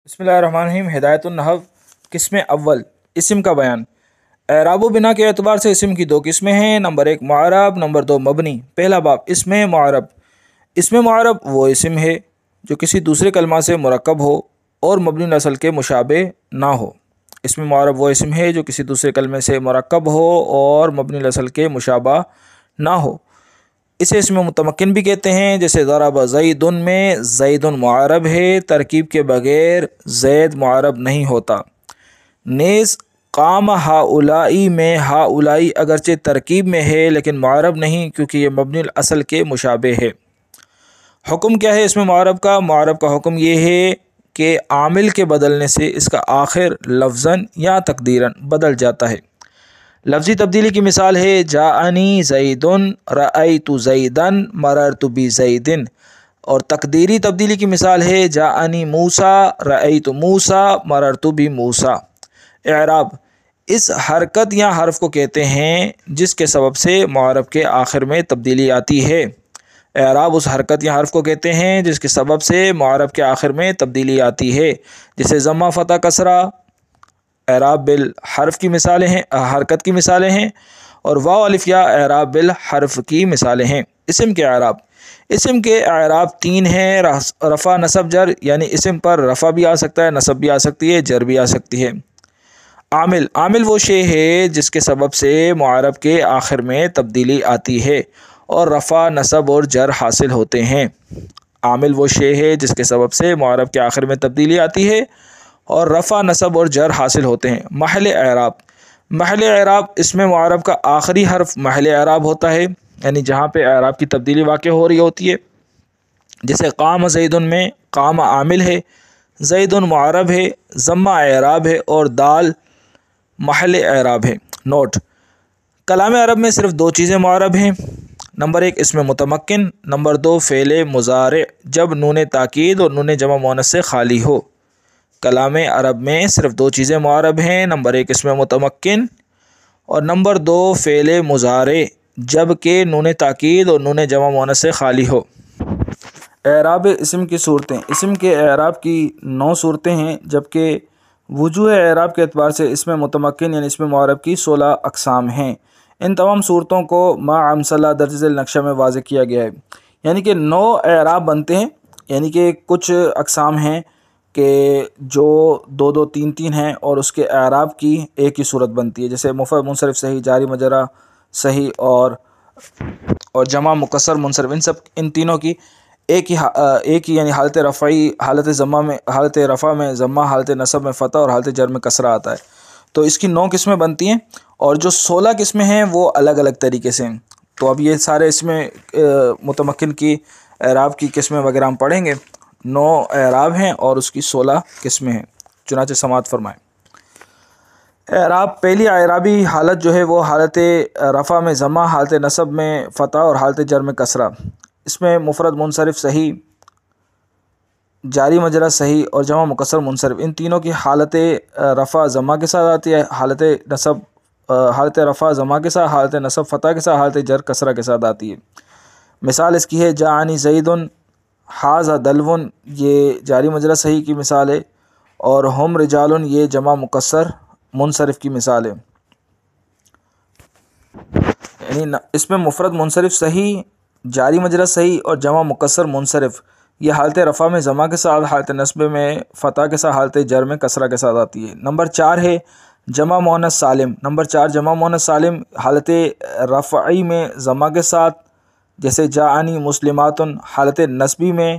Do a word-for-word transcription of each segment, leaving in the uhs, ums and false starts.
بسم اللہ الرحمن الرحیم۔ ہدایت النحو قسم اول، اسم کا بیان۔ اعراب و بنا کے اعتبار سے اسم کی دو قسمیں ہیں، نمبر ایک معرب، نمبر دو مبنی۔ پہلا باب اسم معرب۔ اسم معرب وہ اسم ہے جو کسی دوسرے کلمہ سے مرکب ہو اور مبنی نسل کے مشابہ نہ ہو۔ اسم معرب وہ اسم ہے جو کسی دوسرے کلمے سے مرکب ہو اور مبنی نسل کے مشابہ نہ ہو۔ اسے اسم متمکن بھی کہتے ہیں، جیسے ضرب زید میں زید معرب ہے، ترکیب کے بغیر زید معرب نہیں ہوتا۔ نیز قام ہؤلاء میں ہؤلاء اگرچہ ترکیب میں ہے لیکن معرب نہیں، کیونکہ یہ مبنی الاصل کے مشابہ ہے۔ حکم کیا ہے اسم معرب کا؟ معرب کا حکم یہ ہے کہ عامل کے بدلنے سے اس کا آخر لفظاً یا تقدیراً بدل جاتا ہے۔ لفظی تبدیلی کی مثال ہے جاءنی زید، رأیت زیدا، مررت بزید، اور تقدیری تبدیلی کی مثال ہے جاءنی موسیٰ، رأیت موسیٰ، مررت بموسیٰ۔ اعراب اس حرکت یا حرف کو کہتے ہیں جس کے سبب سے معرب کے آخر میں تبدیلی آتی ہے۔ اعراب اس حرکت یا حرف کو کہتے ہیں جس کے سبب سے معرب کے آخر میں تبدیلی آتی ہے، جیسے ضمہ، فتح، کسرہ۔ اعراب بالحرف کی مثالیں ہیں، حرکت کی مثالیں ہیں، اور واو الف یا اعراب بالحرف کی مثالیں ہیں۔ اسم کے اعراب۔ اسم کے اعراب تین ہیں، رفع، نصب، جر، یعنی اسم پر رفع بھی آ سکتا ہے، نصب بھی آ سکتی ہے، جر بھی آ سکتی ہے۔ عامل۔ عامل وہ شے ہے جس کے سبب سے معرب کے آخر میں تبدیلی آتی ہے اور رفع، نصب اور جر حاصل ہوتے ہیں۔ عامل وہ شے ہے جس کے سبب سے معرب کے آخر میں تبدیلی آتی ہے اور رفع، نصب اور جر حاصل ہوتے ہیں۔ محل اعراب۔ محل اعراب اسم معرب کا آخری حرف محل اعراب ہوتا ہے، یعنی جہاں پہ اعراب کی تبدیلی واقع ہو رہی ہوتی ہے، جیسے قام زید میں قام عامل ہے، زید معرب ہے، ضمہ اعراب ہے اور دال محل اعراب ہے۔ نوٹ: کلام عرب میں صرف دو چیزیں معرب ہیں، نمبر ایک اسم متمکن، نمبر دو فعل مضارع جب نون تاکید اور نون جمع مؤنث سے خالی ہو۔ کلام عرب میں صرف دو چیزیں معرب ہیں، نمبر ایک اسم متمکن اور نمبر دو فعل مضارع جب کہ نون تاکید اور نون جمع مؤنث سے خالی ہو۔ اعراب اسم کی صورتیں۔ اسم کے اعراب کی نو صورتیں ہیں، جبکہ وجوہ اعراب کے اعتبار سے اسم متمکن یعنی اسم معرب کی سولہ اقسام ہیں۔ ان تمام صورتوں کو ما امثلہ درج ذیل نقشہ میں واضح کیا گیا ہے، یعنی کہ نو اعراب بنتے ہیں، یعنی کہ کچھ اقسام ہیں کہ جو دو دو تین تین ہیں اور اس کے اعراب کی ایک ہی صورت بنتی ہے، جیسے مفرد منصرف صحیح، جاری مجرہ صحیح اور اور جمع مکسر منصرف، ان سب ان تینوں کی ایک ہی ایک ہی یعنی حالت رفعی، حالت ضمہ میں حالت رفع میں ضمہ، حالت نصب میں فتح اور حالت جر میں کسرہ آتا ہے۔ تو اس کی نو قسمیں بنتی ہیں اور جو سولہ قسمیں ہیں وہ الگ الگ طریقے سے ہیں۔ تو اب یہ سارے اس میں متمکن کی اعراب کی قسمیں وغیرہ ہم پڑھیں گے۔ نو اعراب ہیں اور اس کی سولہ قسمیں ہیں، چنانچہ سماعت فرمائیں۔ اعراب پہلی اعرابی حالت جو ہے وہ حالت رفع میں ضمہ، حالت نصب میں فتح اور حالت جر میں کسرہ۔ اس میں مفرد منصرف صحیح، جاری مجرہ صحیح اور جمع مکسر منصرف، ان تینوں کی حالت رفع ضمہ کے ساتھ آتی ہے، حالت نصب حالت رفع ضمہ کے ساتھ، حالت نصب فتح کے ساتھ، حالت جر کسرہ کے ساتھ آتی ہے۔ مثال اس کی ہے جاءنی زید، ھذا دلو، یہ جاری مجرہ صحیح کی مثال ہے، اور ہم رجال، یہ جمع مکسر منصرف کی مثال ہے۔ یعنی اس میں مفرد منصرف صحیح، جاری مجرہ صحیح اور جمع مکسر منصرف یہ حالت رفع میں ضمہ کے ساتھ، حالت نصب میں فتح کے ساتھ، حالت جر میں کسرہ کے ساتھ آتی ہے۔ نمبر چار ہے جمع مؤنث سالم۔ نمبر چار جمع مؤنث سالم حالت رفعی میں ضمہ کے ساتھ، جیسے جاءنی مسلمات، حالت نصبی میں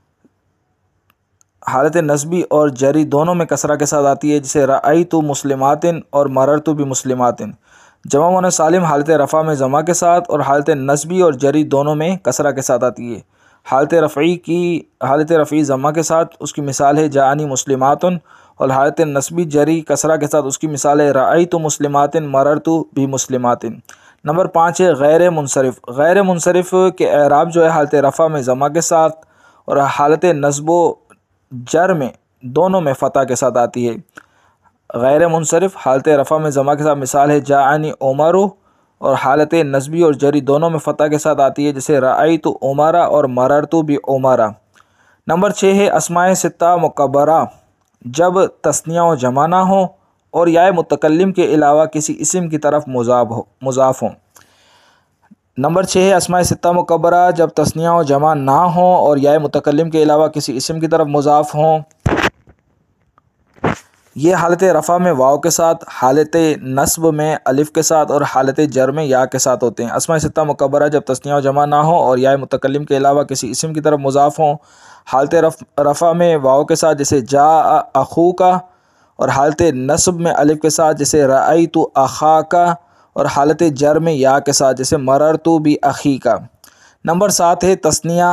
حالت نصبی اور جری دونوں میں کسرہ کے ساتھ آتی ہے، جیسے رأیت مسلمات اور مررت بمسلمات۔ جمع مؤنث سالم حالت رفع میں ضمہ کے ساتھ اور حالت نصبی اور جری دونوں میں کسرہ کے ساتھ آتی ہے۔ حالت رفعی کی حالت رفعی ضمہ کے ساتھ اس کی مثال ہے جاءنی مسلمات، اور حالت نصبی جری کسرہ کے ساتھ اس کی مثال ہے رأیت مسلمات، مررت بمسلمات۔ نمبر پانچ ہے غیر منصرف۔ غیر منصرف کے اعراب جو ہے حالت رفع میں ضمہ کے ساتھ اور حالت نصب و جر میں دونوں میں فتح کے ساتھ آتی ہے۔ غیر منصرف حالت رفع میں ضمہ کے ساتھ مثال ہے جاءنی عمر، اور حالت نصبی اور جری دونوں میں فتح کے ساتھ آتی ہے، جیسے رأیت عمر اور مررت بعمر۔ نمبر چھ ہے اسماء ستہ مکبرہ۔ جب تثنیہ و جمع نہ ہوں اور یا متکلم کے علاوہ کسی اسم کی طرف مضاف ہو مضاف ہوں۔ نمبر چھ ہے اسماء ستہ مکبرہ جب تثنیہ و جمع نہ ہوں اور یا متکلم کے علاوہ کسی اسم کی طرف مضاف ہوں۔ یہ حالت رفع میں واو کے ساتھ، حالت نصب میں الف کے ساتھ اور حالت جر میں یا کے ساتھ ہوتے ہیں۔ اسماء ستہ مکبرہ جب تثنیہ و جمع نہ ہو اور یا متکلم کے علاوہ کسی اسم کی طرف مضاف ہوں، حالت رفع میں واو کے ساتھ جیسے جاء اخوک، اور حالت نصب میں الف کے ساتھ جیسے رأیت اخاک، اور حالت جر میں یا کے ساتھ جیسے مررت باخیک۔ نمبر سات ہے تثنیہ،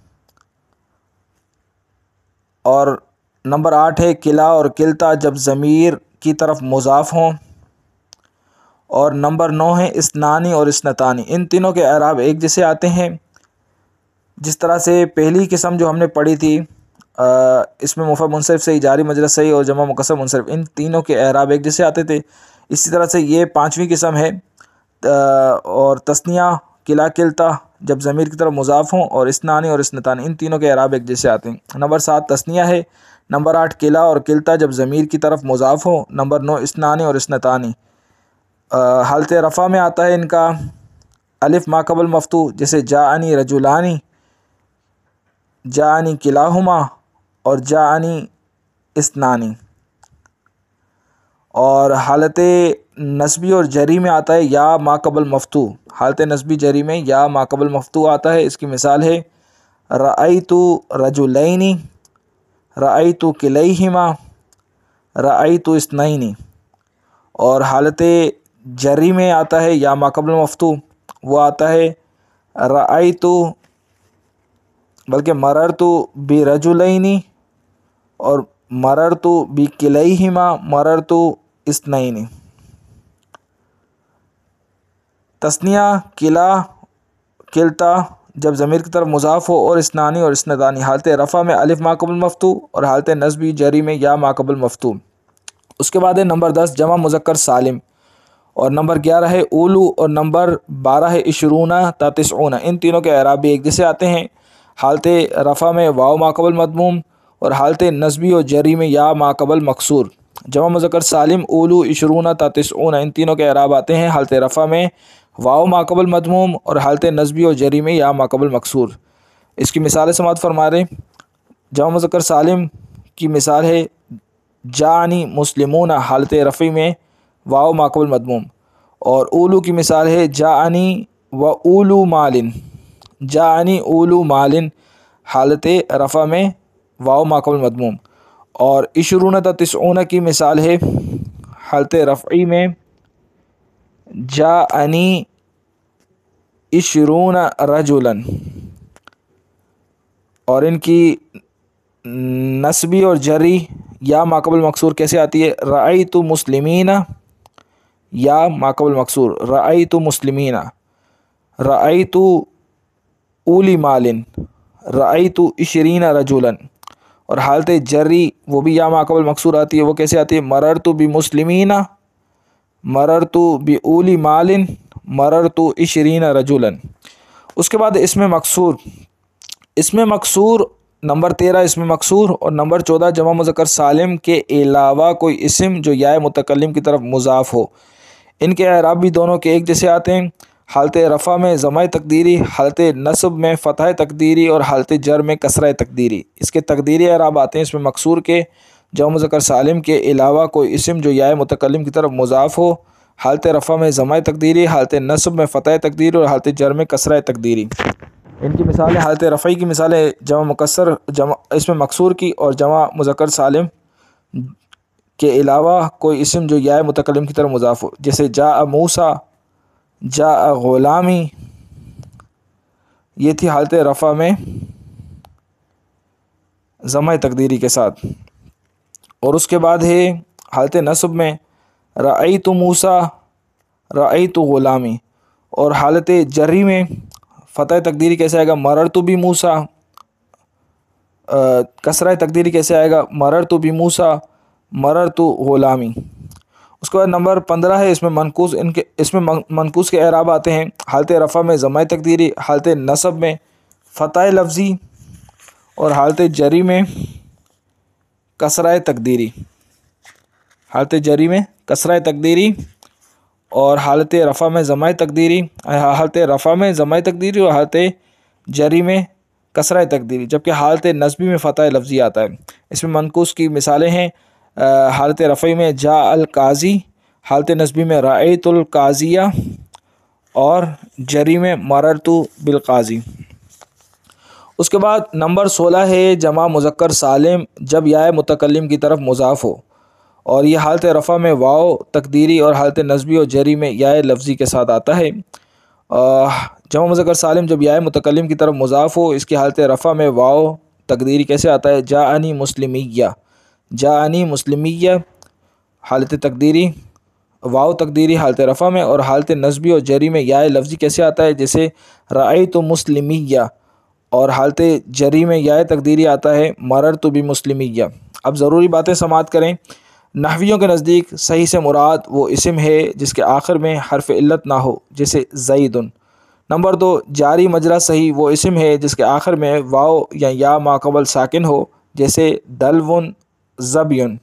اور نمبر آٹھ ہے کلا اور کلتا جب ضمیر کی طرف مضاف ہوں، اور نمبر نو ہے اثنانی اور اثنتانی، ان تینوں کے اعراب ایک جیسے آتے ہیں۔ جس طرح سے پہلی قسم جو ہم نے پڑھی تھی اس میں مفرد منصرف سے جاری مجرد صحیح اور جمع مکسر منصرف، ان تینوں کے اعراب ایک جیسے آتے تھے، اسی طرح سے یہ پانچویں قسم ہے اور تثنیہ، کلا کلتا جب ضمیر کی طرف مضاف ہوں، اور اثنانی اور اثنتانی، ان تینوں کے اعراب ایک جیسے آتے ہیں۔ نمبر سات تثنیہ ہے، نمبر آٹھ کلا اور کلتا جب ضمیر کی طرف مضاف ہو، نمبر نو اثنانی اور اثنتانی۔ حالت رفع میں آتا ہے ان کا الف ما قبل مفتوح جیسے جاءنی رجلانی، جاءنی کلاہما اور جاءنی اثنانی، اور حالت نسبی اور جری میں آتا ہے یا ما قبل مفتوح، حالت نسبی جری میں یا ما قبل مفتوح آتا ہے۔ اس کی مثال ہے رأیت رجلین، رأیت کلیہما، رأیت اثنین، اور حالت جری میں آتا ہے یا ما قبل مفتوح، وہ آتا ہے رأیت، بلکہ مررت برجلین اور مررت بکلیہما، مررت اثنین۔ تثنیہ، کلا، کلتا جب ضمیر کی طرف مضاف ہو اور اثنانی اور اثنتانی، حالت رفع میں الف ما قبل مفتوح اور حالت نصبی جری میں یا ما قبل مفتوح۔ اس کے بعد ہے نمبر دس جمع مذکر سالم، اور نمبر گیارہ ہے اولو، اور نمبر بارہ ہے عشرون تا تسعون، ان تینوں کے اعراب بھی ایک جیسے آتے ہیں۔ حالت رفع میں واو ما قبل مضموم اور حالت نصبی اور جری میں یا ما قبل مکسور۔ جمع مذکر سالم اولو، عشرون تا تسعون، ان تینوں کے اعراب آتے ہیں حالت رفع میں واو ما قبل مضموم اور حالت نصبی اور جری میں یا ما قبل مکسور۔ اس کی مثال سماعت فرما رہے، جمع مذکر سالم کی مثال ہے جاءنی مسلمون، حالت رفعی میں واو ما قبل مضموم، اور اولو کی مثال ہے جاءنی و اولو مالن، جاءنی اولو مالن، حالت رفع میں واو ما قبل مضموم، اور عشرون تا تسعون کی مثال ہے حالت رفعی میں جاءنی عشرون رجلا، اور ان کی نسبی اور جری یا ما قبل مکسور کیسے آتی ہے؟ رأیت مسلمین یا ما قبل مکسور، رأیت مسلمین، رأیت اولی مالن، رأیت عشرین رجلا، اور حالت جری وہ بھی یا ما قبل مکسور آتی ہے، وہ کیسے آتی ہے؟ مررت بمسلمین، مررت باولی مالن، مررت عشرین رجلا۔ اس کے بعد اسم مکسور، اسم مکسور نمبر تیرہ اسم مکسور اور نمبر چودہ جمع مذکر سالم کے علاوہ کوئی اسم جو یا متکلم کی طرف مضاف ہو، ان کے اعراب بھی دونوں کے ایک جیسے آتے ہیں۔ حالت رفع میں ضمہ تقدیری، حالت نصب میں فتح تقدیری اور حالت جر میں کسرہ تقدیری، اس کے تقدیری اعراب آتے ہیں اسم مکسور کے جمع مذکر سالم کے علاوہ کوئی اسم جو یا متکلم کی طرف مضاف ہو، حالت رفع میں ضمہ تقدیری، حالت نصب میں فتح تقدیری اور حالت جر میں کسرہ تقدیری۔ ان کی مثال ہے حالت رفعی کی مثال ہے جمع مکسر جمع اسم مکسور کی اور جمع مذکر سالم کے علاوہ کوئی اسم جو یا متکلم کی طرف مضاف ہو، جیسے جاء موسیٰ، جاء غلامی، یہ تھی حالت رفع میں ضمہ تقدیری کے ساتھ۔ اور اس کے بعد ہے حالت نصب میں رأیت موسیٰ، رأیت غلامی، اور حالت جری میں فتح تقدیری کیسے آئے گا؟ مررت بموسیٰ، کسرہ تقدیری کیسے آئے گا؟ مررت بموسیٰ، مررت غلامی۔ اس کے بعد نمبر پندرہ ہے اس میں منقوص، ان کے اس میں منقوص کے اعراب آتے ہیں حالت رفع میں ضمہ تقدیری، حالت نصب میں فتح لفظی اور حالت جری میں कसरा तकदीरी, हालत जरी में कसरा तकदीरी और हालत रफ़ा में ज़मा तकदीरी, हालत रफ़ा में ज़मा तकदीरी और हालत जरी में कसरा तकदीरी, जबकि हालत नस्बी में फ़तह लफ्ज़ी आता है। इसमें मनकूस की मिसालें हैं, हालत रफ़ी में जा अल काजी, हालत नस्बी में रायतुल काजिया और जरी में मररतु बिल काजी। उसके बाद नंबर सोलह है जमा मुज़क्कर सालिम जब या मुतकल्लिम की तरफ मुज़ाफ़ हो, और ये हालत रफ़ा में वाव तकदीरी और हालत नस्बी और जरी में या लफ्ज़ी के साथ आता है। जमा मुज़क्कर सालिम जब या मुतकल्लिम की तरफ मुज़ाफ़ हो, इसकी हालत रफ़ा में वाव तकदीरी कैसे आता है, जाअनी मुस्लिमिया, जाअनी मुस्लिमिया हालत तकदीरी, वाव तकदीरी हालत रफ़ा में, और हालत नस्बी और जरी में या लफ्ज़ी कैसे आता है, जैसे रायतु मुस्लिमिया, और हालत जरी में या तकदीरी आता है मररतु बि मुस्लिमिया। अब ज़रूरी बातें समाअत करें। नहवियों के नज़दीक सही से मुराद वो इस्म है जिसके आखिर में हर्फ इल्लत ना हो, जैसे ज़ैदुन। नंबर दो, जारी मजरा सही वो इस्म है जिसके आखिर में वाव या या माक़बल साकिन हो, जैसे दलवुन ज़बियुन।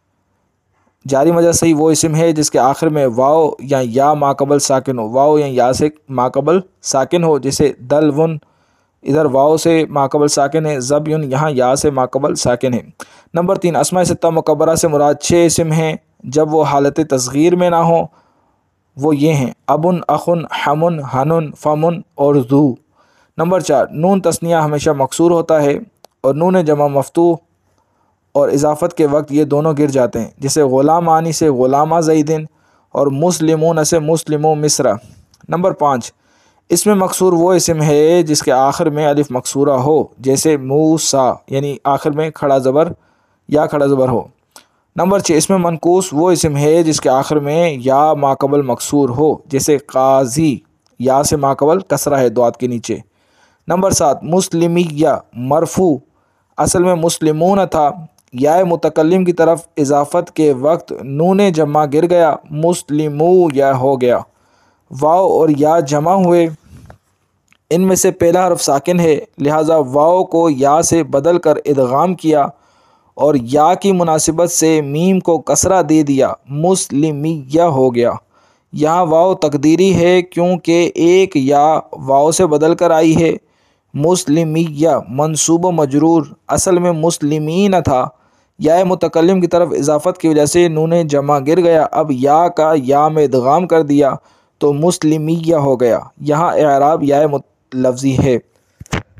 जारी मजरा सही वो इस्म है जिसके आखिर में वाव या या माक़बल साकिन हो, वाव या या से माक़बल साकिन हो, जैसे दलवुन इधर वाव से माक़बल साकिन है, ज़बियुन यहाँ या से माक़बल साकिन है। नंबर तीन, अस्माए सित्ता मुकब्बरा से मुराद छः इस्म हैं जब वो हालत तस्गीर में ना हो, वो ये हैं अबुन, अखुन, हमुन, हनुन, फमुन और ज़ू। नंबर चार, नून तस्निया हमेशा मकसूर होता है और नून जमा मफ्तूह और इजाफ़त के वक्त ये दोनों गिर जाते हैं, जैसे ग़ुलामानी से ग़ुलामा ज़ैदिन और मुस्लिमून से मुस्लिमो मिस्रा। नंबर पाँच, इसमें मकसूर वो इस्म है जिसके आखिर में अलिफ मकसूरा हो, जैसे मूसा यानी आखिर में खड़ा ज़बर या खड़ा ज़बर हो। नंबर छः, इसमें मनकूस वो इस्म है जिसके आखिर में या माक़बल मकसूर हो, जैसे काजी या से माक़बल कसरा है दुआत के नीचे। नंबर सात, मुस्लिमिया मरफू असल में मुस्लिमून था, या मुतकल्लिम की तरफ इजाफ़त के वक्त नून जमा गिर गया, मुस्लिमू या हो गया। वाव और या जमा हुए, इनमें से पहला हर्फ साकिन है, लिहाजा वाव को या से बदल कर इदगाम किया और या की मुनासिबत से मीम को कसरा दे दिया, मुस्लिमिया हो गया। यहाँ वाव तकदीरी है क्योंकि एक या वाव से बदल कर आई है। मुस्लिमिया मंसूब मजरूर असल में मुस्लिमीन था, या मुतकल्लिम की तरफ इजाफ़त की वजह से नून जमा गिर गया, अब या का या में इदगाम कर दिया तो मुस्लिमिया हो गया। यहाँ एराब या लफ्ज़ी है।